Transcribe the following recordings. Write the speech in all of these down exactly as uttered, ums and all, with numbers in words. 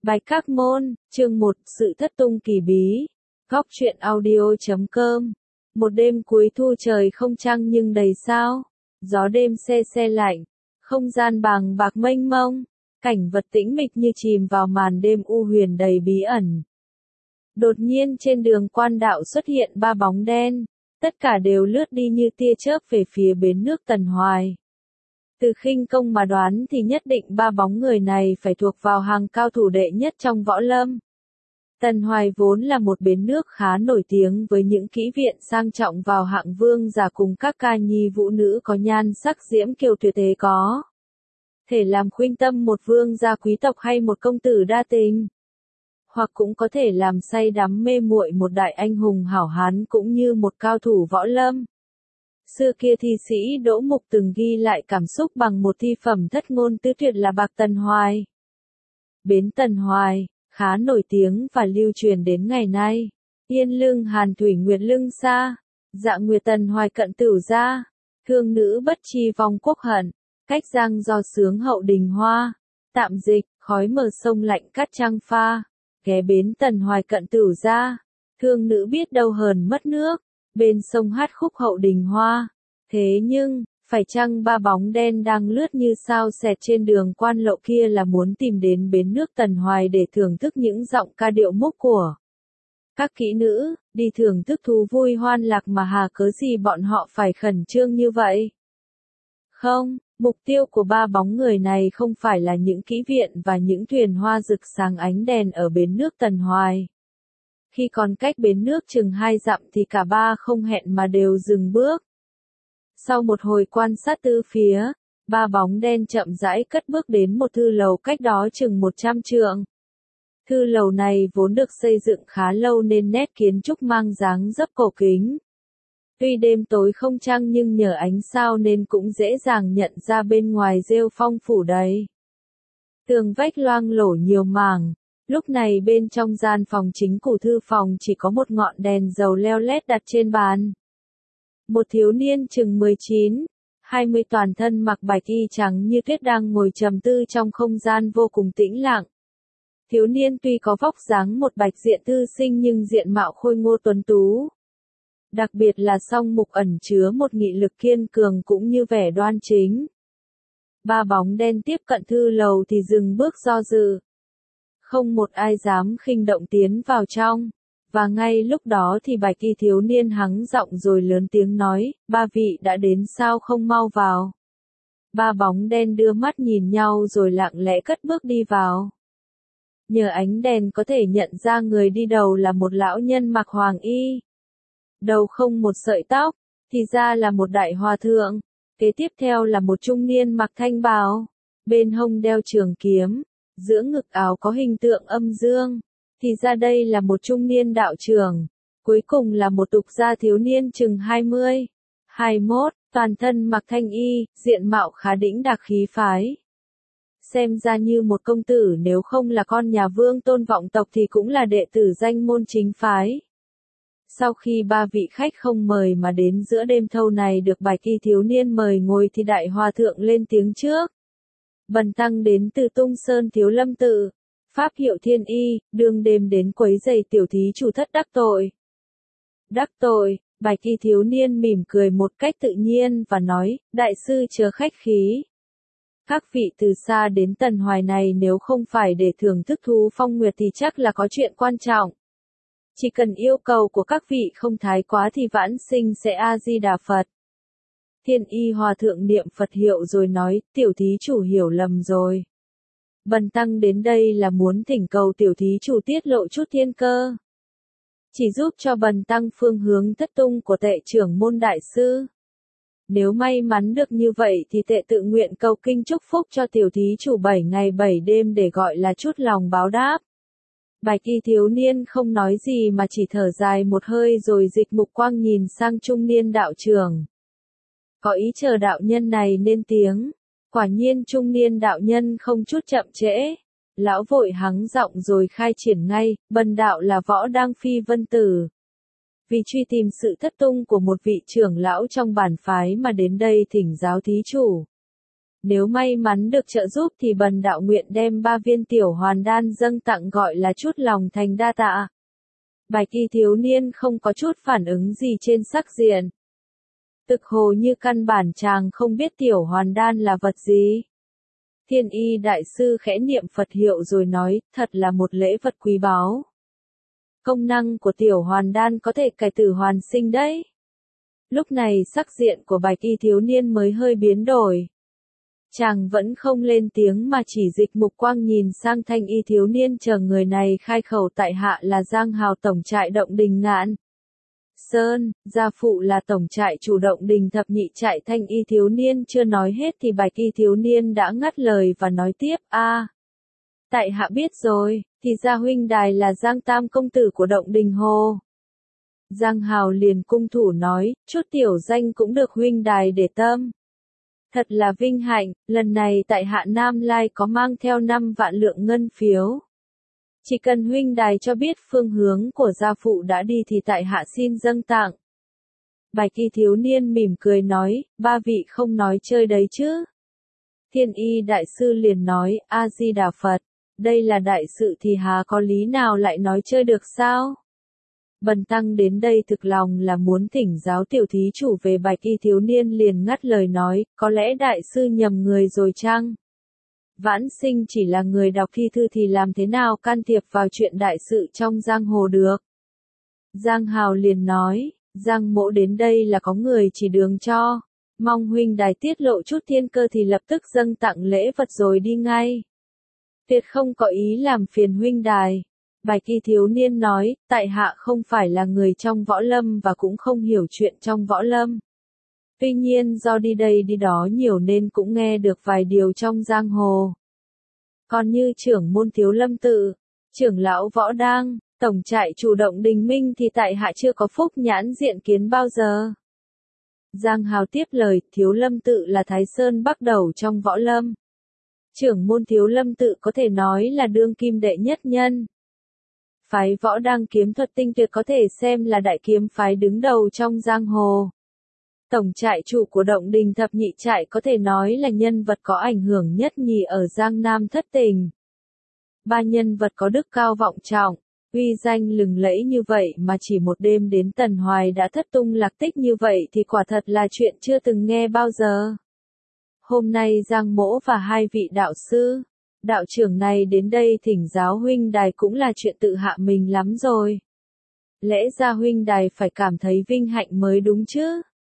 Bạch Các Môn, chương một, Sự thất tung kỳ bí. Góc truyện audio chấm com. Một đêm cuối thu trời không trăng nhưng đầy sao. Gió đêm se se lạnh. Không gian bàng bạc mênh mông. Cảnh vật tĩnh mịch như chìm vào màn đêm u huyền đầy bí ẩn. Đột nhiên trên đường quan đạo xuất hiện ba bóng đen. Tất cả đều lướt đi như tia chớp về phía bến nước Tần Hoài. Từ khinh công mà đoán thì nhất định ba bóng người này phải thuộc vào hàng cao thủ đệ nhất trong võ lâm. Tần Hoài vốn là một bến nước khá nổi tiếng với những kỹ viện sang trọng vào hạng vương giả cùng các ca nhi vũ nữ có nhan sắc diễm kiều tuyệt thế có. Thể làm khuynh tâm một vương gia quý tộc hay một công tử đa tình. Hoặc cũng có thể làm say đắm mê muội một đại anh hùng hảo hán cũng như một cao thủ võ lâm. Xưa kia thi sĩ Đỗ Mục từng ghi lại cảm xúc bằng một thi phẩm thất ngôn tứ tuyệt là Bạc Tần Hoài. Bến Tần Hoài, khá nổi tiếng và lưu truyền đến ngày nay. Yên lưng hàn thủy nguyệt lưng xa, dạ nguyệt Tần Hoài cận tửu gia, thương nữ bất chi vong quốc hận, cách giang do sướng hậu đình hoa, tạm dịch, khói mờ sông lạnh cắt trăng pha, ghé bến Tần Hoài cận tửu gia, thương nữ biết đâu hờn mất nước. Bên sông hát khúc hậu đình hoa. Thế nhưng, phải chăng ba bóng đen đang lướt như sao xẹt trên đường quan lộ kia là muốn tìm đến bến nước Tần Hoài để thưởng thức những giọng ca điệu mốc của các kỹ nữ, đi thưởng thức thú vui hoan lạc mà hà cớ gì bọn họ phải khẩn trương như vậy? Không, mục tiêu của ba bóng người này không phải là những kỹ viện và những thuyền hoa rực sáng ánh đèn ở bến nước Tần Hoài. Khi còn cách bến nước chừng hai dặm thì cả ba không hẹn mà đều dừng bước. Sau một hồi quan sát từ phía, ba bóng đen chậm rãi cất bước đến một thư lầu cách đó chừng một trăm trượng. Thư lầu này vốn được xây dựng khá lâu nên nét kiến trúc mang dáng dấp cổ kính. Tuy đêm tối không trăng nhưng nhờ ánh sao nên cũng dễ dàng nhận ra bên ngoài rêu phong phủ đầy. Tường vách loang lổ nhiều mảng. Lúc này bên trong gian phòng chính của thư phòng chỉ có một ngọn đèn dầu leo lét đặt trên bàn. Một thiếu niên chừng mười chín, hai mươi toàn thân mặc bạch y trắng như tuyết đang ngồi trầm tư trong không gian vô cùng tĩnh lặng. Thiếu niên tuy có vóc dáng một bạch diện thư sinh nhưng diện mạo khôi ngô tuấn tú. Đặc biệt là song mục ẩn chứa một nghị lực kiên cường cũng như vẻ đoan chính. Ba bóng đen tiếp cận thư lầu thì dừng bước do dự. Không một ai dám khinh động tiến vào trong, và ngay lúc đó thì bạch y thiếu niên hắng giọng rồi lớn tiếng nói, ba vị đã đến sao không mau vào. Ba bóng đen đưa mắt nhìn nhau rồi lặng lẽ cất bước đi vào. Nhờ ánh đèn có thể nhận ra người đi đầu là một lão nhân mặc hoàng y. Đầu không một sợi tóc, thì ra là một đại hòa thượng. Kế tiếp theo là một trung niên mặc thanh bào, bên hông đeo trường kiếm. Giữa ngực áo có hình tượng âm dương, thì ra đây là một trung niên đạo trưởng. Cuối cùng là một tục gia thiếu niên chừng hai mươi, hai mươi mốt, toàn thân mặc thanh y, diện mạo khá đĩnh đạc khí phái. Xem ra như một công tử, nếu không là con nhà vương tôn vọng tộc thì cũng là đệ tử danh môn chính phái. Sau khi ba vị khách không mời mà đến giữa đêm thâu này được bạch y thiếu niên mời ngồi thì đại hòa thượng lên tiếng trước. Bần tăng đến từ Tung Sơn Thiếu Lâm Tự, pháp hiệu Thiên Y, đương đêm đến quấy rầy tiểu thí chủ thất đắc tội. Đắc tội, bạch y thiếu niên mỉm cười một cách tự nhiên và nói, đại sư chớ khách khí. Các vị từ xa đến Tần Hoài này nếu không phải để thưởng thức thú phong nguyệt thì chắc là có chuyện quan trọng. Chỉ cần yêu cầu của các vị không thái quá thì vãn sinh sẽ A-di-đà Phật. Thiên Y hòa thượng niệm Phật hiệu rồi nói, tiểu thí chủ hiểu lầm rồi. Bần tăng đến đây là muốn thỉnh cầu tiểu thí chủ tiết lộ chút thiên cơ. Chỉ giúp cho bần tăng phương hướng thất tung của tệ trưởng môn đại sư. Nếu may mắn được như vậy thì tệ tự nguyện cầu kinh chúc phúc cho tiểu thí chủ bảy ngày bảy đêm để gọi là chút lòng báo đáp. Bạch y thiếu niên không nói gì mà chỉ thở dài một hơi rồi dịch mục quang nhìn sang trung niên đạo trưởng. Có ý chờ đạo nhân này nên tiếng. Quả nhiên trung niên đạo nhân không chút chậm trễ. Lão vội hắng giọng rồi khai triển ngay, bần đạo là Võ Đang Phi Vân Tử. Vì truy tìm sự thất tung của một vị trưởng lão trong bản phái mà đến đây thỉnh giáo thí chủ. Nếu may mắn được trợ giúp thì bần đạo nguyện đem ba viên tiểu hoàn đan dâng tặng gọi là chút lòng thành đa tạ. Bạch y thiếu niên không có chút phản ứng gì trên sắc diện. Thực hồ như căn bản chàng không biết tiểu hoàn đan là vật gì. Thiên y đại sư khẽ niệm Phật hiệu rồi nói, thật là một lễ vật quý báu. Công năng của tiểu hoàn đan có thể cải tử hoàn sinh đấy. Lúc này sắc diện của bạch y thiếu niên mới hơi biến đổi. Chàng vẫn không lên tiếng mà chỉ dịch mục quang nhìn sang thanh y thiếu niên chờ người này khai khẩu tại hạ là Giang Hào tổng trại Động Đình Ngạn Sơn, gia phụ là tổng trại chủ Động Đình thập nhị trại. Thanh y thiếu niên chưa nói hết thì bạch y thiếu niên đã ngắt lời và nói tiếp, a tại hạ biết rồi, thì ra huynh đài là Giang Tam công tử của Động Đình Hồ. Giang Hào liền cung thủ nói, chút tiểu danh cũng được huynh đài để tâm. Thật là vinh hạnh, lần này tại hạ Nam Lai có mang theo năm vạn lượng ngân phiếu. Chỉ cần huynh đài cho biết phương hướng của gia phụ đã đi thì tại hạ xin dâng tặng. Bạch y thiếu niên mỉm cười nói, ba vị không nói chơi đấy chứ. Thiên y đại sư liền nói, A-di-đà Phật, đây là đại sự thì hà có lý nào lại nói chơi được sao? Bần tăng đến đây thực lòng là muốn thỉnh giáo tiểu thí chủ về. Bạch y thiếu niên liền ngắt lời nói, có lẽ đại sư nhầm người rồi chăng? Vãn sinh chỉ là người đọc thi thư thì làm thế nào can thiệp vào chuyện đại sự trong giang hồ được? Giang Hào liền nói, Giang mỗ đến đây là có người chỉ đường cho, mong huynh đài tiết lộ chút thiên cơ thì lập tức dâng tặng lễ vật rồi đi ngay. Tuyệt không có ý làm phiền huynh đài. Bạch y thiếu niên nói, tại hạ không phải là người trong võ lâm và cũng không hiểu chuyện trong võ lâm. Tuy nhiên do đi đây đi đó nhiều nên cũng nghe được vài điều trong giang hồ. Còn như trưởng môn Thiếu Lâm Tự, trưởng lão Võ Đang, tổng trại chủ Động Đình Minh thì tại hạ chưa có phúc nhãn diện kiến bao giờ. Giang Hào tiếp lời, Thiếu Lâm Tự là Thái Sơn bắt đầu trong võ lâm. Trưởng môn Thiếu Lâm Tự có thể nói là đương kim đệ nhất nhân. Phái Võ Đang kiếm thuật tinh tuyệt có thể xem là đại kiếm phái đứng đầu trong giang hồ. Tổng trại chủ của Động Đình thập nhị trại có thể nói là nhân vật có ảnh hưởng nhất nhì ở Giang Nam thất tình. Ba nhân vật có đức cao vọng trọng, uy danh lừng lẫy như vậy mà chỉ một đêm đến Tần Hoài đã thất tung lạc tích như vậy thì quả thật là chuyện chưa từng nghe bao giờ. Hôm nay Giang mỗ và hai vị đạo sư, đạo trưởng này đến đây thỉnh giáo huynh đài cũng là chuyện tự hạ mình lắm rồi. Lẽ ra huynh đài phải cảm thấy vinh hạnh mới đúng chứ.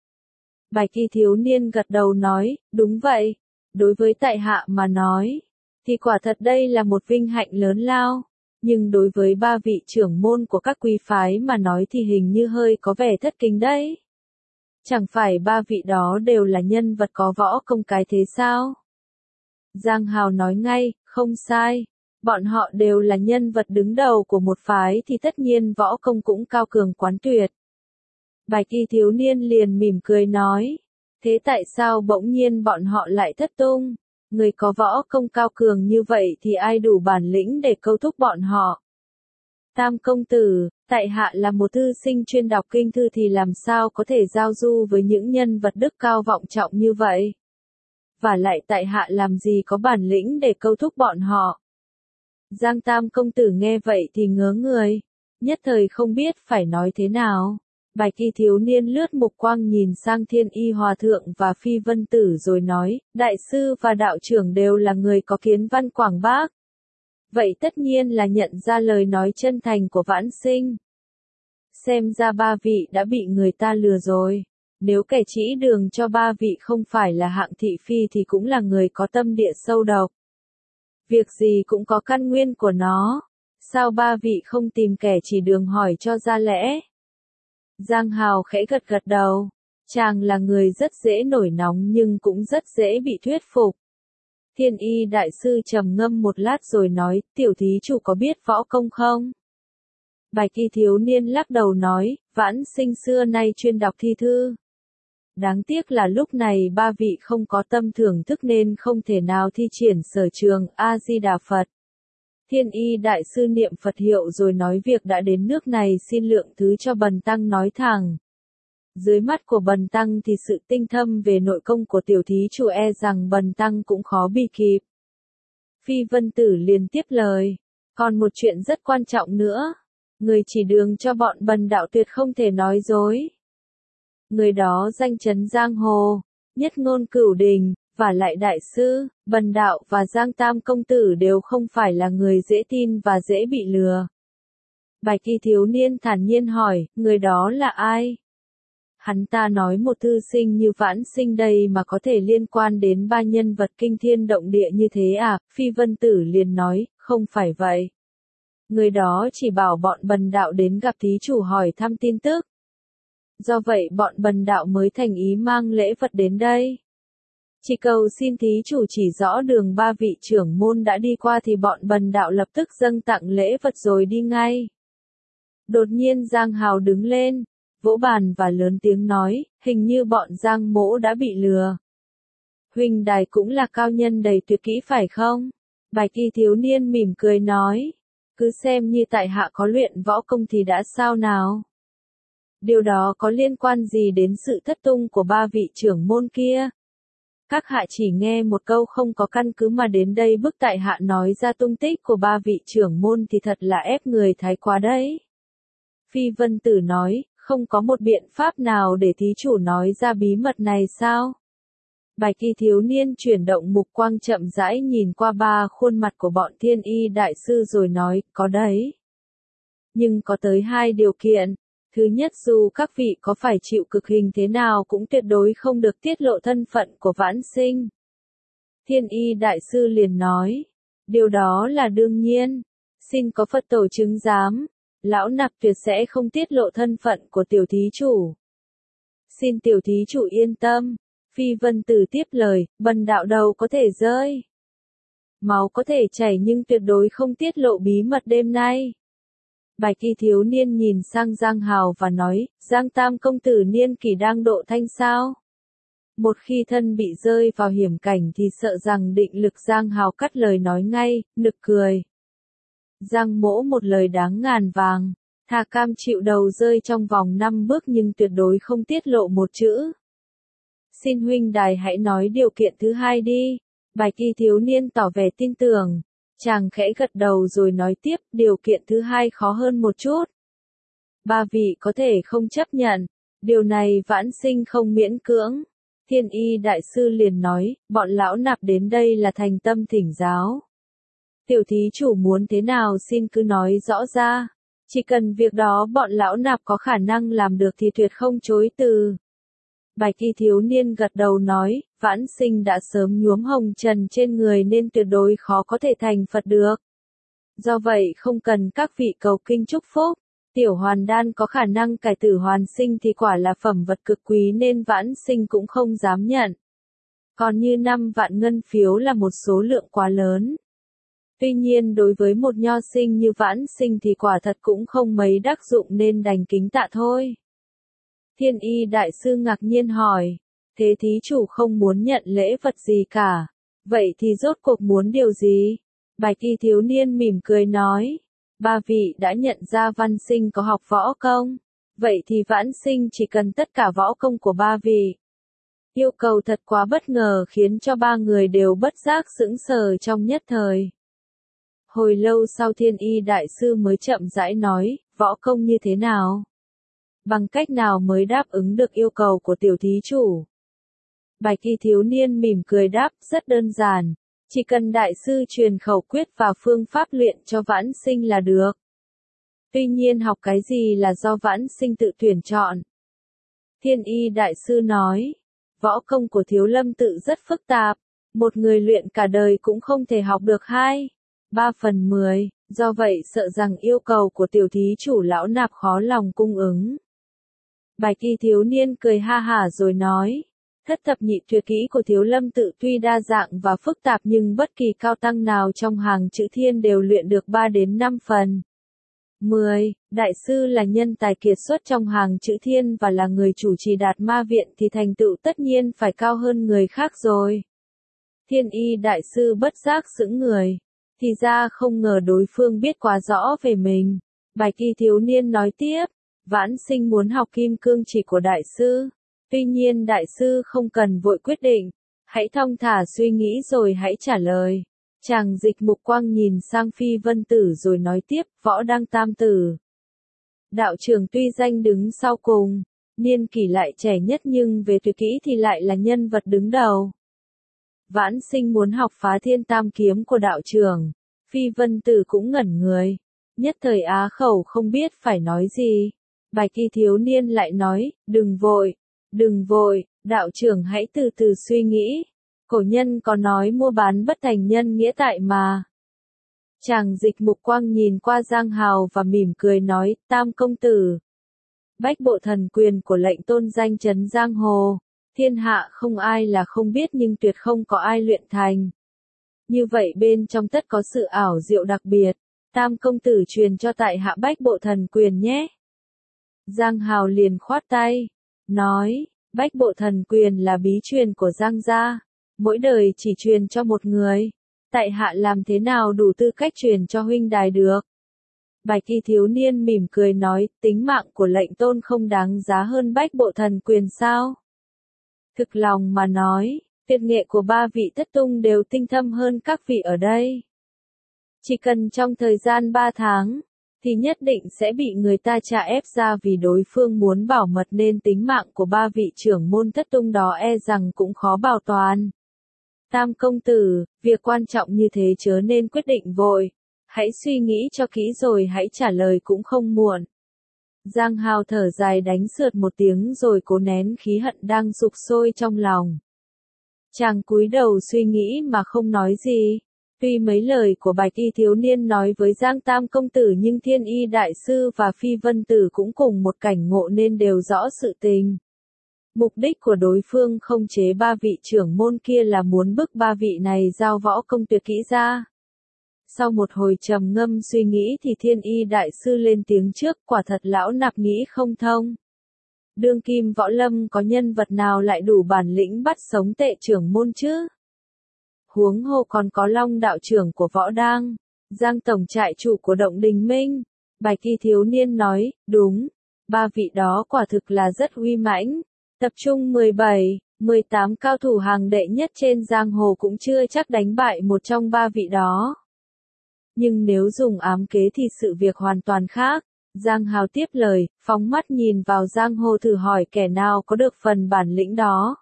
Bạch y thiếu niên gật đầu nói, đúng vậy, đối với tại hạ mà nói, thì quả thật đây là một vinh hạnh lớn lao, nhưng đối với ba vị trưởng môn của các quý phái mà nói thì hình như hơi có vẻ thất kính đấy. Chẳng phải ba vị đó đều là nhân vật có võ công cái thế sao? Giang Hào nói ngay, không sai, bọn họ đều là nhân vật đứng đầu của một phái thì tất nhiên võ công cũng cao cường quán tuyệt. Bạch y thiếu niên liền mỉm cười nói, thế tại sao bỗng nhiên bọn họ lại thất tung? Người có võ công cao cường như vậy thì ai đủ bản lĩnh để câu thúc bọn họ? Tam công tử, tại hạ là một thư sinh chuyên đọc kinh thư thì làm sao có thể giao du với những nhân vật đức cao vọng trọng như vậy? Và lại tại hạ làm gì có bản lĩnh để câu thúc bọn họ? Giang Tam công tử nghe vậy thì ngớ người, nhất thời không biết phải nói thế nào. Bạch y thiếu niên lướt mục quang nhìn sang Thiên y hòa thượng và Phi Vân Tử rồi nói, đại sư và đạo trưởng đều là người có kiến văn quảng bác. Vậy tất nhiên là nhận ra lời nói chân thành của vãn sinh. Xem ra ba vị đã bị người ta lừa rồi. Nếu kẻ chỉ đường cho ba vị không phải là hạng thị phi thì cũng là người có tâm địa sâu độc. Việc gì cũng có căn nguyên của nó. Sao ba vị không tìm kẻ chỉ đường hỏi cho ra lẽ? Giang Hào khẽ gật gật đầu. Chàng là người rất dễ nổi nóng nhưng cũng rất dễ bị thuyết phục. Thiên y đại sư trầm ngâm một lát rồi nói, tiểu thí chủ có biết võ công không? Bạch y thiếu niên lắc đầu nói, vãn sinh xưa nay chuyên đọc thi thư. Đáng tiếc là lúc này ba vị không có tâm thưởng thức nên không thể nào thi triển sở trường. A-di-đà Phật. Thiên y đại sư niệm Phật hiệu rồi nói, việc đã đến nước này xin lượng thứ cho bần tăng nói thẳng. Dưới mắt của Bần Tăng thì sự tinh thâm về nội công của tiểu thí chủ e rằng Bần Tăng cũng khó bị kịp. Phi Vân Tử liền tiếp lời. Còn một chuyện rất quan trọng nữa. Người chỉ đường cho bọn Bần đạo tuyệt không thể nói dối. Người đó danh chấn giang hồ, nhất ngôn cửu đình, và lại đại sư, Bần đạo và Giang Tam công tử đều không phải là người dễ tin và dễ bị lừa. Bạch y thiếu niên thản nhiên hỏi, người đó là ai? Hắn ta nói một thư sinh như Vãn Sinh đây mà có thể liên quan đến ba nhân vật kinh thiên động địa như thế à? Phi Vân Tử liền nói, không phải vậy. Người đó chỉ bảo bọn Bần đạo đến gặp thí chủ hỏi thăm tin tức. Do vậy bọn Bần đạo mới thành ý mang lễ vật đến đây. Chỉ cầu xin thí chủ chỉ rõ đường ba vị trưởng môn đã đi qua thì bọn Bần đạo lập tức dâng tặng lễ vật rồi đi ngay. Đột nhiên Giang Hào đứng lên, vỗ bàn và lớn tiếng nói, hình như bọn Giang mỗ đã bị lừa. Huynh đài cũng là cao nhân đầy tuyệt kỹ phải không? Bạch y thiếu niên mỉm cười nói, cứ xem như tại hạ có luyện võ công thì đã sao nào? Điều đó có liên quan gì đến sự thất tung của ba vị trưởng môn kia? Các hạ chỉ nghe một câu không có căn cứ mà đến đây bức tại hạ nói ra tung tích của ba vị trưởng môn thì thật là ép người thái quá đấy. Phi Vân Tử nói, không có một biện pháp nào để thí chủ nói ra bí mật này sao? Bạch y thiếu niên chuyển động mục quang chậm rãi nhìn qua ba khuôn mặt của bọn Thiên Y đại sư rồi nói, có đấy. Nhưng có tới hai điều kiện. Thứ nhất, dù các vị có phải chịu cực hình thế nào cũng tuyệt đối không được tiết lộ thân phận của Vãn Sinh. Thiên Y đại sư liền nói, điều đó là đương nhiên. Xin có Phật tổ chứng giám, lão nạp tuyệt sẽ không tiết lộ thân phận của tiểu thí chủ. Xin tiểu thí chủ yên tâm. Phi Vân Tử tiếp lời, Bần đạo đầu có thể rơi, máu có thể chảy nhưng tuyệt đối không tiết lộ bí mật đêm nay. Bạch y thiếu niên nhìn sang Giang Hào và nói, Giang Tam công tử niên kỷ đang độ thanh sao? Một khi thân bị rơi vào hiểm cảnh thì sợ rằng định lực. Giang Hào cắt lời nói ngay, nực cười. Giang mỗ một lời đáng ngàn vàng, thà cam chịu đầu rơi trong vòng năm bước nhưng tuyệt đối không tiết lộ một chữ. Xin huynh đài hãy nói điều kiện thứ hai đi. Bạch y thiếu niên tỏ vẻ tin tưởng. Chàng khẽ gật đầu rồi nói tiếp, điều kiện thứ hai khó hơn một chút. Ba vị có thể không chấp nhận, điều này Vãn Sinh không miễn cưỡng. Thiên Y đại sư liền nói, bọn lão nạp đến đây là thành tâm thỉnh giáo. Tiểu thí chủ muốn thế nào xin cứ nói rõ ra. Chỉ cần việc đó bọn lão nạp có khả năng làm được thì tuyệt không chối từ. Bạch y thiếu niên gật đầu nói, Vãn Sinh đã sớm nhuốm hồng trần trên người nên tuyệt đối khó có thể thành Phật được. Do vậy không cần các vị cầu kinh chúc phúc. Tiểu hoàn đan có khả năng cải tử hoàn sinh thì quả là phẩm vật cực quý nên Vãn Sinh cũng không dám nhận. Còn như năm vạn ngân phiếu là một số lượng quá lớn. Tuy nhiên đối với một nho sinh như Vãn Sinh thì quả thật cũng không mấy đắc dụng nên đành kính tạ thôi. Thiên Y đại sư ngạc nhiên hỏi, thế thí chủ không muốn nhận lễ vật gì cả, vậy thì rốt cuộc muốn điều gì? Bạch y thiếu niên mỉm cười nói, ba vị đã nhận ra Văn Sinh có học võ công, vậy thì Vãn Sinh chỉ cần tất cả võ công của ba vị. Yêu cầu thật quá bất ngờ khiến cho ba người đều bất giác sững sờ trong nhất thời. Hồi lâu sau Thiên Y đại sư mới chậm rãi nói, võ công như thế nào? Bằng cách nào mới đáp ứng được yêu cầu của tiểu thí chủ? Bạch y thiếu niên mỉm cười đáp, rất đơn giản. Chỉ cần đại sư truyền khẩu quyết và phương pháp luyện cho Vãn Sinh là được. Tuy nhiên học cái gì là do Vãn Sinh tự tuyển chọn. Thiên Y đại sư nói, võ công của Thiếu Lâm tự rất phức tạp. Một người luyện cả đời cũng không thể học được hai, ba phần mười. Do vậy sợ rằng yêu cầu của tiểu thí chủ lão nạp khó lòng cung ứng. Bạch y thiếu niên cười ha hả rồi nói, thất thập nhị tuyệt kỹ của Thiếu Lâm tự tuy đa dạng và phức tạp nhưng bất kỳ cao tăng nào trong hàng chữ thiên đều luyện được ba đến năm phần. mười. Đại sư là nhân tài kiệt xuất trong hàng chữ thiên và là người chủ trì Đạt Ma viện thì thành tựu tất nhiên phải cao hơn người khác rồi. Thiên Y đại sư bất giác sững người, thì ra không ngờ đối phương biết quá rõ về mình. Bạch y thiếu niên nói tiếp, Vãn Sinh muốn học kim cương chỉ của đại sư. Tuy nhiên đại sư không cần vội quyết định. Hãy thong thả suy nghĩ rồi hãy trả lời. Chàng dịch mục quang nhìn sang Phi Vân Tử rồi nói tiếp, Võ Đăng Tam Tử. Đạo trưởng tuy danh đứng sau cùng, niên kỷ lại trẻ nhất nhưng về tuyệt kỹ thì lại là nhân vật đứng đầu. Vãn Sinh muốn học phá thiên tam kiếm của đạo trưởng. Phi Vân Tử cũng ngẩn người. Nhất thời á khẩu không biết phải nói gì. Bạch y thiếu niên lại nói, đừng vội, đừng vội, đạo trưởng hãy từ từ suy nghĩ. Cổ nhân có nói mua bán bất thành nhân nghĩa tại mà. Chàng dịch mục quang nhìn qua Giang Hào và mỉm cười nói, Tam công tử. Bách bộ thần quyền của lệnh tôn danh chấn giang hồ. Thiên hạ không ai là không biết nhưng tuyệt không có ai luyện thành. Như vậy bên trong tất có sự ảo diệu đặc biệt. Tam công tử truyền cho tại hạ bách bộ thần quyền nhé. Giang Hào liền khoát tay. Nói, bách bộ thần quyền là bí truyền của Giang gia. Mỗi đời chỉ truyền cho một người. Tại hạ làm thế nào đủ tư cách truyền cho huynh đài được. Bạch y thiếu niên mỉm cười nói, tính mạng của lệnh tôn không đáng giá hơn bách bộ thần quyền sao? Thực lòng mà nói, tuyệt nghệ của ba vị thất tung đều tinh thâm hơn các vị ở đây. Chỉ cần trong thời gian ba tháng, thì nhất định sẽ bị người ta tra ép ra vì đối phương muốn bảo mật nên tính mạng của ba vị trưởng môn thất tung đó e rằng cũng khó bảo toàn. Tam công tử, việc quan trọng như thế chớ nên quyết định vội. Hãy suy nghĩ cho kỹ rồi hãy trả lời cũng không muộn. Giang Hào thở dài đánh sượt một tiếng rồi cố nén khí hận đang sục sôi trong lòng. Chàng cúi đầu suy nghĩ mà không nói gì. Tuy mấy lời của Bạch y thiếu niên nói với Giang Tam công tử nhưng Thiên y đại sư và Phi Vân Tử cũng cùng một cảnh ngộ nên đều rõ sự tình. Mục đích của đối phương không chế ba vị trưởng môn kia là muốn bức ba vị này giao võ công tuyệt kỹ ra. Sau một hồi trầm ngâm suy nghĩ thì Thiên y đại sư lên tiếng trước, quả thật lão nạp nghĩ không thông. Đương kim võ lâm có nhân vật nào lại đủ bản lĩnh bắt sống tệ trưởng môn chứ? Huống hồ còn có Long đạo trưởng của Võ Đang, Giang tổng trại chủ của Động Đình Minh. Bạch y thiếu niên nói, đúng, ba vị đó quả thực là rất uy mãnh. Tập trung mười bảy, mười tám cao thủ hàng đệ nhất trên giang hồ cũng chưa chắc đánh bại một trong ba vị đó. Nhưng nếu dùng ám kế thì sự việc hoàn toàn khác. Giang Hào tiếp lời, phóng mắt nhìn vào giang hồ thử hỏi kẻ nào có được phần bản lĩnh đó.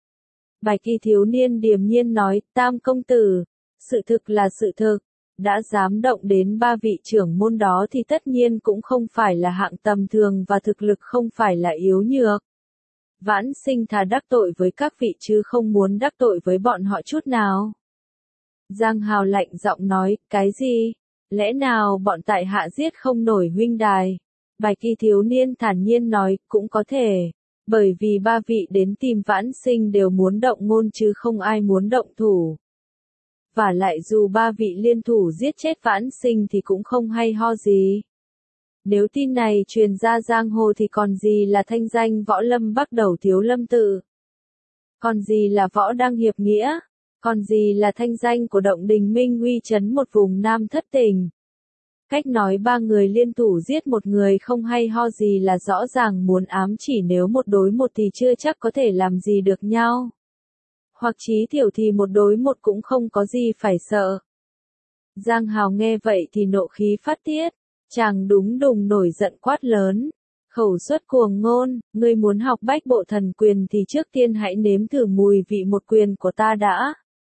Bạch y thiếu niên điềm nhiên nói, Tam công tử, sự thực là sự thực, đã dám động đến ba vị trưởng môn đó thì tất nhiên cũng không phải là hạng tầm thường và thực lực không phải là yếu nhược. Vãn Sinh thà đắc tội với các vị chứ không muốn đắc tội với bọn họ chút nào. Giang Hào lạnh giọng nói, cái gì? Lẽ nào bọn tại hạ giết không nổi huynh đài? Bạch y thiếu niên thản nhiên nói, cũng có thể. Bởi vì ba vị đến tìm Vãn Sinh đều muốn động ngôn chứ không ai muốn động thủ. Và lại dù ba vị liên thủ giết chết Vãn Sinh thì cũng không hay ho gì. Nếu tin này truyền ra giang hồ thì còn gì là thanh danh võ lâm Bắc Đầu Thiếu Lâm Tự? Còn gì là võ đăng hiệp nghĩa? Còn gì là thanh danh của Động Đình Minh uy chấn một vùng Nam thất tình? Cách nói ba người liên thủ giết một người không hay ho gì là rõ ràng muốn ám chỉ nếu một đối một thì chưa chắc có thể làm gì được nhau. Hoặc chí thiểu thì một đối một cũng không có gì phải sợ. Giang Hào nghe vậy thì nộ khí phát tiết. Chàng đúng đùng nổi giận quát lớn. Khẩu xuất cuồng ngôn, ngươi muốn học bách bộ thần quyền thì trước tiên hãy nếm thử mùi vị một quyền của ta đã.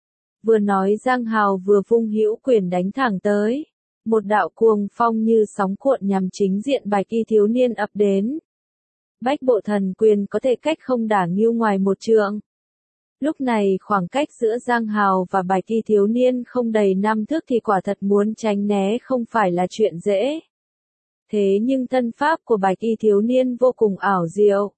Vừa nói Giang Hào vừa vung hữu quyền đánh thẳng tới. Một đạo cuồng phong như sóng cuộn nhằm chính diện Bạch y thiếu niên ập đến. Bách bộ thần quyền có thể cách không đả nghiêu ngoài một trượng. Lúc này khoảng cách giữa Giang Hào và Bạch y thiếu niên không đầy năm thước thì quả thật muốn tránh né không phải là chuyện dễ. Thế nhưng thân pháp của Bạch y thiếu niên vô cùng ảo diệu.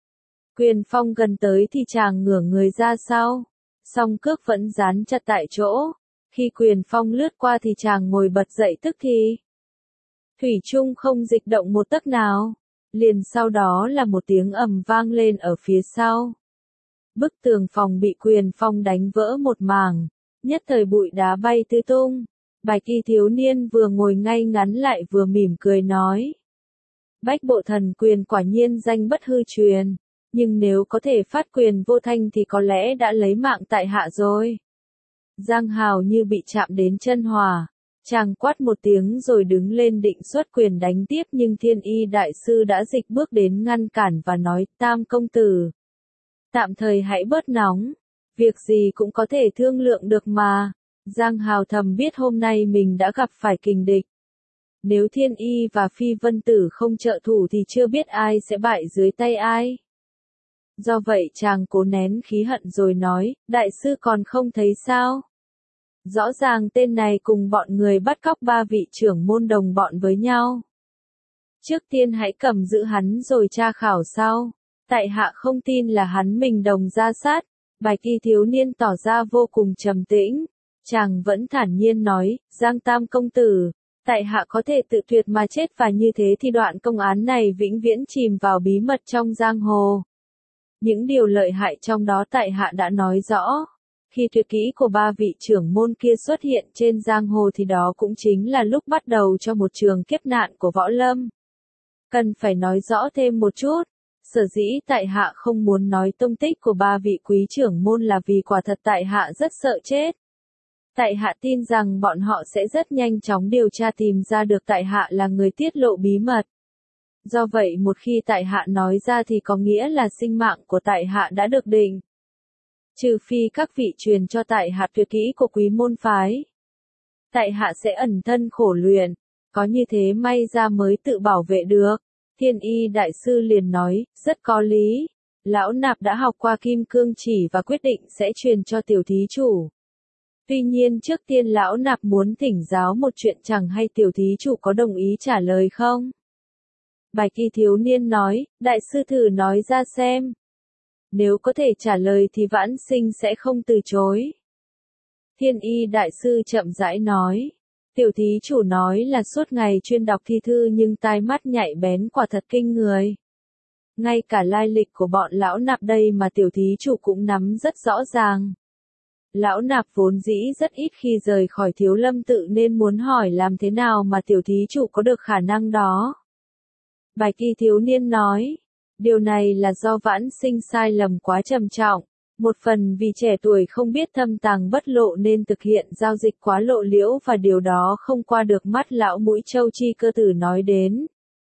Quyền phong gần tới thì chàng ngửa người ra sau. Song cước vẫn dán chặt tại chỗ. Khi quyền phong lướt qua thì chàng ngồi bật dậy tức thì. Thủy chung không dịch động một tấc nào. Liền sau đó là một tiếng ầm vang lên ở phía sau. Bức tường phòng bị quyền phong đánh vỡ một mảng. Nhất thời bụi đá bay tứ tung. Bạch y thiếu niên vừa ngồi ngay ngắn lại vừa mỉm cười nói. Bách bộ thần quyền quả nhiên danh bất hư truyền, nhưng nếu có thể phát quyền vô thanh thì có lẽ đã lấy mạng tại hạ rồi. Giang Hào như bị chạm đến chân hỏa, chàng quát một tiếng rồi đứng lên định xuất quyền đánh tiếp nhưng Thiên Y đại sư đã dịch bước đến ngăn cản và nói: Tam công tử, tạm thời hãy bớt nóng, việc gì cũng có thể thương lượng được mà. Giang Hào thầm biết hôm nay mình đã gặp phải kình địch. Nếu Thiên Y và Phi Vân Tử không trợ thủ thì chưa biết ai sẽ bại dưới tay ai. Do vậy chàng cố nén khí hận rồi nói: Đại sư còn không thấy sao? Rõ ràng tên này cùng bọn người bắt cóc ba vị trưởng môn đồng bọn với nhau. Trước tiên hãy cầm giữ hắn rồi tra khảo sau. Tại hạ không tin là hắn mình đồng ra sát. Bạch y thiếu niên tỏ ra vô cùng trầm tĩnh. Chàng vẫn thản nhiên nói: Giang Tam công tử, tại hạ có thể tự tuyệt mà chết và như thế thì đoạn công án này vĩnh viễn chìm vào bí mật trong giang hồ. Những điều lợi hại trong đó tại hạ đã nói rõ. Khi tuyệt kỹ của ba vị trưởng môn kia xuất hiện trên giang hồ thì đó cũng chính là lúc bắt đầu cho một trường kiếp nạn của võ lâm. Cần phải nói rõ thêm một chút. Sở dĩ tại hạ không muốn nói tông tích của ba vị quý trưởng môn là vì quả thật tại hạ rất sợ chết. Tại hạ tin rằng bọn họ sẽ rất nhanh chóng điều tra tìm ra được tại hạ là người tiết lộ bí mật. Do vậy một khi tại hạ nói ra thì có nghĩa là sinh mạng của tại hạ đã được định. Trừ phi các vị truyền cho tại hạ tuyệt kỹ của quý môn phái. Tại hạ sẽ ẩn thân khổ luyện, có như thế may ra mới tự bảo vệ được. Thiên Y đại sư liền nói: Rất có lý. Lão nạp đã học qua kim cương chỉ và quyết định sẽ truyền cho tiểu thí chủ. Tuy nhiên trước tiên lão nạp muốn thỉnh giáo một chuyện, chẳng hay tiểu thí chủ có đồng ý trả lời không? Bạch y thiếu niên nói: Đại sư thử nói ra xem. Nếu có thể trả lời thì vãn sinh sẽ không từ chối. Thiên Y đại sư chậm rãi nói: Tiểu thí chủ nói là suốt ngày chuyên đọc thi thư nhưng tai mắt nhạy bén quả thật kinh người. Ngay cả lai lịch của bọn lão nạp đây mà tiểu thí chủ cũng nắm rất rõ ràng. Lão nạp vốn dĩ rất ít khi rời khỏi Thiếu Lâm tự nên muốn hỏi làm thế nào mà tiểu thí chủ có được khả năng đó. Bạch y thiếu niên nói: Điều này là do vãn sinh sai lầm quá trầm trọng. Một phần vì trẻ tuổi không biết thâm tàng bất lộ nên thực hiện giao dịch quá lộ liễu và điều đó không qua được mắt lão mũi Châu Chi Cơ tử nói đến.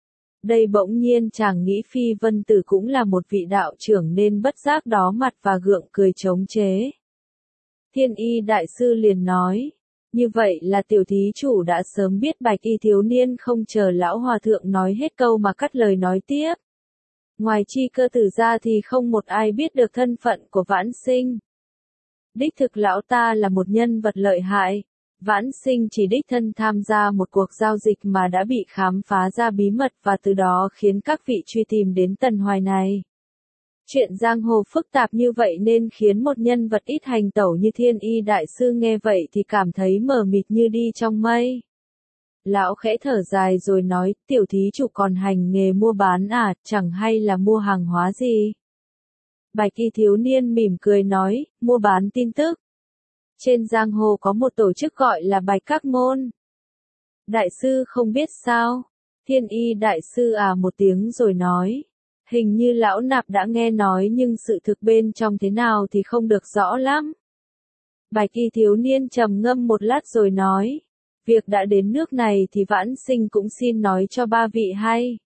Đây bỗng nhiên chàng nghĩ Phi Vân Tử cũng là một vị đạo trưởng nên bất giác đó mặt và gượng cười chống chế. Thiên Y đại sư liền nói: Như vậy là tiểu thí chủ đã sớm biết. Bạch y thiếu niên không chờ lão hòa thượng nói hết câu mà cắt lời nói tiếp: Ngoài Chi Cơ tử ra thì không một ai biết được thân phận của vãn sinh. Đích thực lão ta là một nhân vật lợi hại. Vãn sinh chỉ đích thân tham gia một cuộc giao dịch mà đã bị khám phá ra bí mật và từ đó khiến các vị truy tìm đến Tần Hoài này. Chuyện giang hồ phức tạp như vậy nên khiến một nhân vật ít hành tẩu như Thiên Y đại sư nghe vậy thì cảm thấy mờ mịt như đi trong mây. Lão khẽ thở dài rồi nói: Tiểu thí chủ còn hành nghề mua bán à, chẳng hay là mua hàng hóa gì? Bạch y thiếu niên mỉm cười nói: Mua bán tin tức. Trên giang hồ có một tổ chức gọi là Bạch Các Môn. Đại sư không biết sao? Thiên Y đại sư à một tiếng rồi nói: Hình như lão nạp đã nghe nói nhưng sự thực bên trong thế nào thì không được rõ lắm. Bạch y thiếu niên trầm ngâm một lát rồi nói: Việc đã đến nước này thì vãn sinh cũng xin nói cho ba vị hay.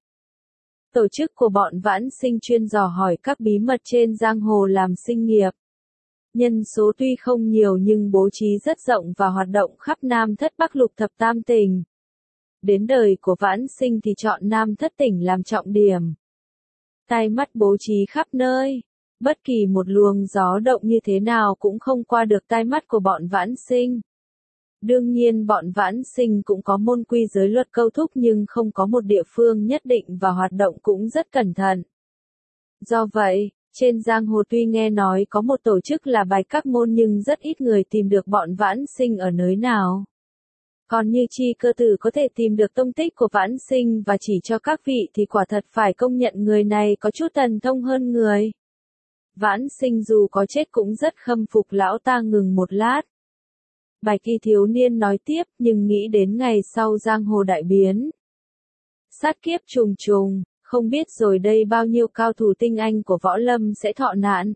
Tổ chức của bọn vãn sinh chuyên dò hỏi các bí mật trên giang hồ làm sinh nghiệp. Nhân số tuy không nhiều nhưng bố trí rất rộng và hoạt động khắp Nam Thất Bắc Lục Thập Tam tỉnh. Đến đời của vãn sinh thì chọn Nam Thất tỉnh làm trọng điểm. Tai mắt bố trí khắp nơi. Bất kỳ một luồng gió động như thế nào cũng không qua được tai mắt của bọn vãn sinh. Đương nhiên bọn vãn sinh cũng có môn quy giới luật câu thúc nhưng không có một địa phương nhất định và hoạt động cũng rất cẩn thận. Do vậy, trên giang hồ tuy nghe nói có một tổ chức là Bạch Các Môn nhưng rất ít người tìm được bọn vãn sinh ở nơi nào. Còn như Chi Cơ tử có thể tìm được tông tích của vãn sinh và chỉ cho các vị thì quả thật phải công nhận người này có chút thần thông hơn người. Vãn sinh dù có chết cũng rất khâm phục lão ta. Ngừng một lát. Bạch y thiếu niên nói tiếp: Nhưng nghĩ đến ngày sau giang hồ đại biến. sát kiếp trùng trùng, không biết rồi đây bao nhiêu cao thủ tinh anh của võ lâm sẽ thọ nạn.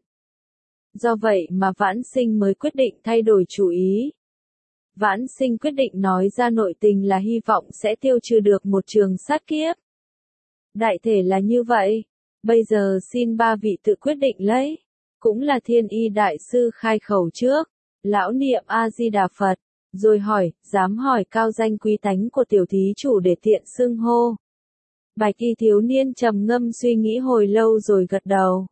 Do vậy mà Vãn Sinh mới quyết định thay đổi chủ ý. Vãn Sinh quyết định nói ra nội tình là hy vọng sẽ tiêu trừ được một trường sát kiếp. Đại thể là như vậy, bây giờ xin ba vị tự quyết định lấy. Cũng là Thiên Y Đại Sư khai khẩu trước, lão niệm A-di-đà Phật, rồi hỏi, dám hỏi cao danh quý tánh của tiểu thí chủ để tiện xưng hô. Bạch y thiếu niên trầm ngâm suy nghĩ hồi lâu rồi gật đầu.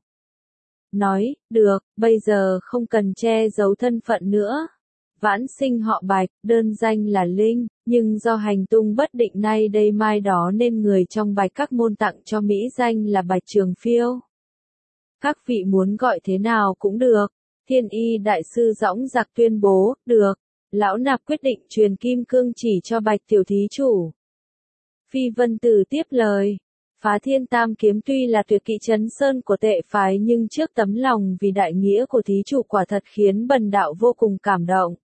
Nói, được, bây giờ không cần che giấu thân phận nữa. Vãn Sinh họ Bạch, đơn danh là Linh, nhưng do hành tung bất định nay đây mai đó nên người trong Bạch các môn tặng cho mỹ danh là Bạch Trường Phiêu. Các vị muốn gọi thế nào cũng được. Thiên Y Đại Sư dõng dạc tuyên bố, được. Lão Nạp quyết định truyền kim cương chỉ cho Bạch tiểu thí chủ. Phi Vân Tử tiếp lời. Phá Thiên Tam Kiếm tuy là tuyệt kỹ chấn sơn của tệ phái nhưng trước tấm lòng vì đại nghĩa của thí chủ quả thật khiến bần đạo vô cùng cảm động.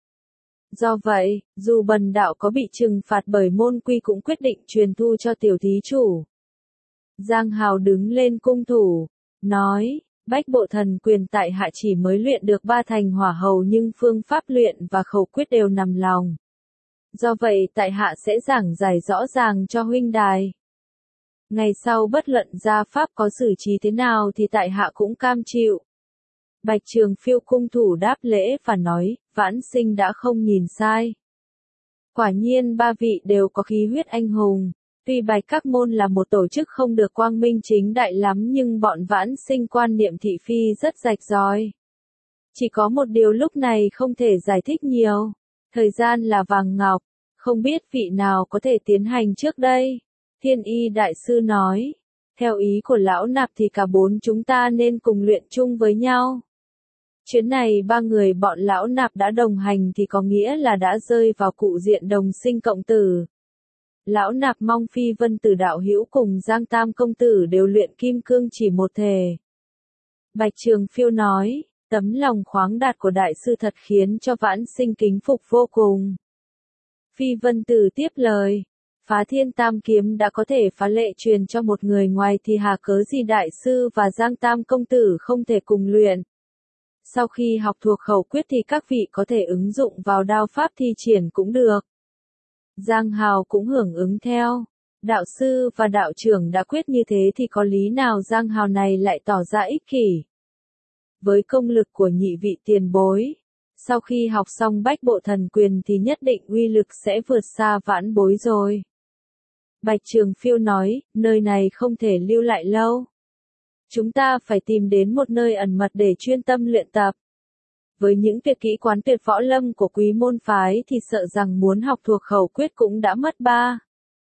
Do vậy, dù bần đạo có bị trừng phạt bởi môn quy cũng quyết định truyền thu cho tiểu thí chủ. Giang Hào đứng lên cung thủ, nói, Bách Bộ Thần Quyền tại hạ chỉ mới luyện được ba thành hỏa hầu nhưng phương pháp luyện và khẩu quyết đều nằm lòng. Do vậy tại hạ sẽ giảng giải rõ ràng cho huynh đài. Ngày sau bất luận gia pháp có xử trí thế nào thì tại hạ cũng cam chịu. Bạch Trường Phiêu cung thủ đáp lễ và nói, Vãn Sinh đã không nhìn sai. Quả nhiên ba vị đều có khí huyết anh hùng. Tuy Bạch các môn là một tổ chức không được quang minh chính đại lắm nhưng bọn Vãn Sinh quan niệm thị phi rất rạch ròi. Chỉ có một điều lúc này không thể giải thích nhiều. Thời gian là vàng ngọc, không biết vị nào có thể tiến hành trước đây. Thiên Y Đại Sư nói, theo ý của lão nạp thì cả bốn chúng ta nên cùng luyện chung với nhau. Chuyến này ba người bọn lão nạp đã đồng hành thì có nghĩa là đã rơi vào cụ diện đồng sinh cộng tử. Lão nạp mong Phi Vân Tử đạo hữu cùng Giang Tam công tử đều luyện kim cương chỉ một thể. Bạch Trường Phiêu nói, tấm lòng khoáng đạt của đại sư thật khiến cho Vãn Sinh kính phục vô cùng. Phi Vân Tử tiếp lời, Phá Thiên Tam Kiếm đã có thể phá lệ truyền cho một người ngoài thì hà cớ gì đại sư và Giang Tam công tử không thể cùng luyện. Sau khi học thuộc khẩu quyết thì các vị có thể ứng dụng vào đao pháp thi triển cũng được. Giang Hào cũng hưởng ứng theo. Đạo sư và đạo trưởng đã quyết như thế thì có lý nào Giang Hào này lại tỏ ra ích kỷ. Với công lực của nhị vị tiền bối, sau khi học xong Bách Bộ Thần Quyền thì nhất định uy lực sẽ vượt xa Vãn bối rồi. Bạch Trường Phiêu nói, nơi này không thể lưu lại lâu. Chúng ta phải tìm đến một nơi ẩn mật để chuyên tâm luyện tập. Với những tuyệt kỹ quán tuyệt võ lâm của quý môn phái thì sợ rằng muốn học thuộc khẩu quyết cũng đã mất ba.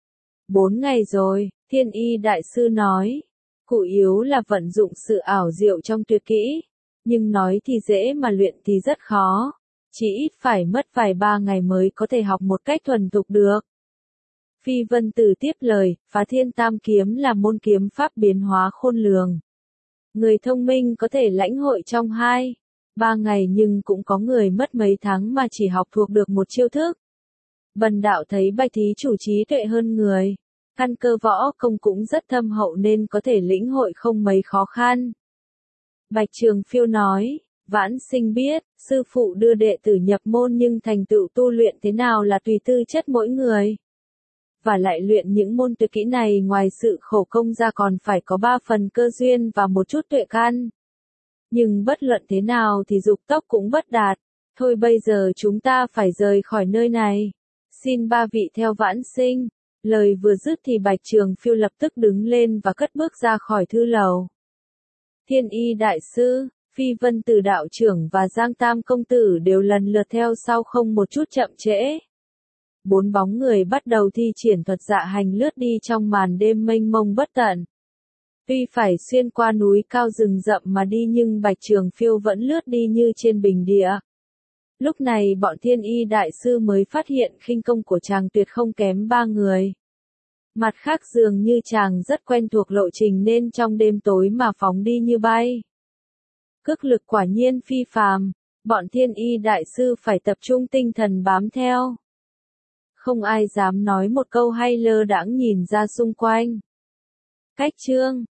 Bốn ngày rồi, Thiên Y Đại Sư nói. Cụ yếu là vận dụng sự ảo diệu trong tuyệt kỹ. Nhưng nói thì dễ mà luyện thì rất khó. Chỉ ít phải mất vài ba ngày mới có thể học một cách thuần thục được. Phi Vân Tử tiếp lời, Phá Thiên Tam Kiếm là môn kiếm pháp biến hóa khôn lường. Người thông minh có thể lãnh hội trong hai, ba ngày nhưng cũng có người mất mấy tháng mà chỉ học thuộc được một chiêu thức. Bần đạo thấy Bạch thí chủ trí tuệ hơn người, căn cơ võ công cũng rất thâm hậu nên có thể lĩnh hội không mấy khó khăn. Bạch Trường Phiêu nói, Vãn Sinh biết, sư phụ đưa đệ tử nhập môn nhưng thành tựu tu luyện thế nào là tùy tư chất mỗi người. Và lại luyện những môn tuyệt kỹ này ngoài sự khổ công ra còn phải có ba phần cơ duyên và một chút tuệ căn. Nhưng bất luận thế nào thì dục tốc cũng bất đạt. Thôi bây giờ chúng ta phải rời khỏi nơi này. Xin ba vị theo Vãn Sinh. Lời vừa dứt thì Bạch Trường Phiêu lập tức đứng lên và cất bước ra khỏi thư lầu. Thiên Y Đại Sư, Phi Vân Tử đạo trưởng và Giang Tam công tử đều lần lượt theo sau không một chút chậm trễ. Bốn bóng người bắt đầu thi triển thuật dạ hành lướt đi trong màn đêm mênh mông bất tận. Tuy phải xuyên qua núi cao rừng rậm mà đi nhưng Bạch Trường Phiêu vẫn lướt đi như trên bình địa. Lúc này bọn Thiên Y Đại Sư mới phát hiện khinh công của chàng tuyệt không kém ba người. Mặt khác dường như chàng rất quen thuộc lộ trình nên trong đêm tối mà phóng đi như bay. Cước lực quả nhiên phi phàm, bọn Thiên Y Đại Sư phải tập trung tinh thần bám theo. Không ai dám nói một câu hay lơ đãng nhìn ra xung quanh. Cách chương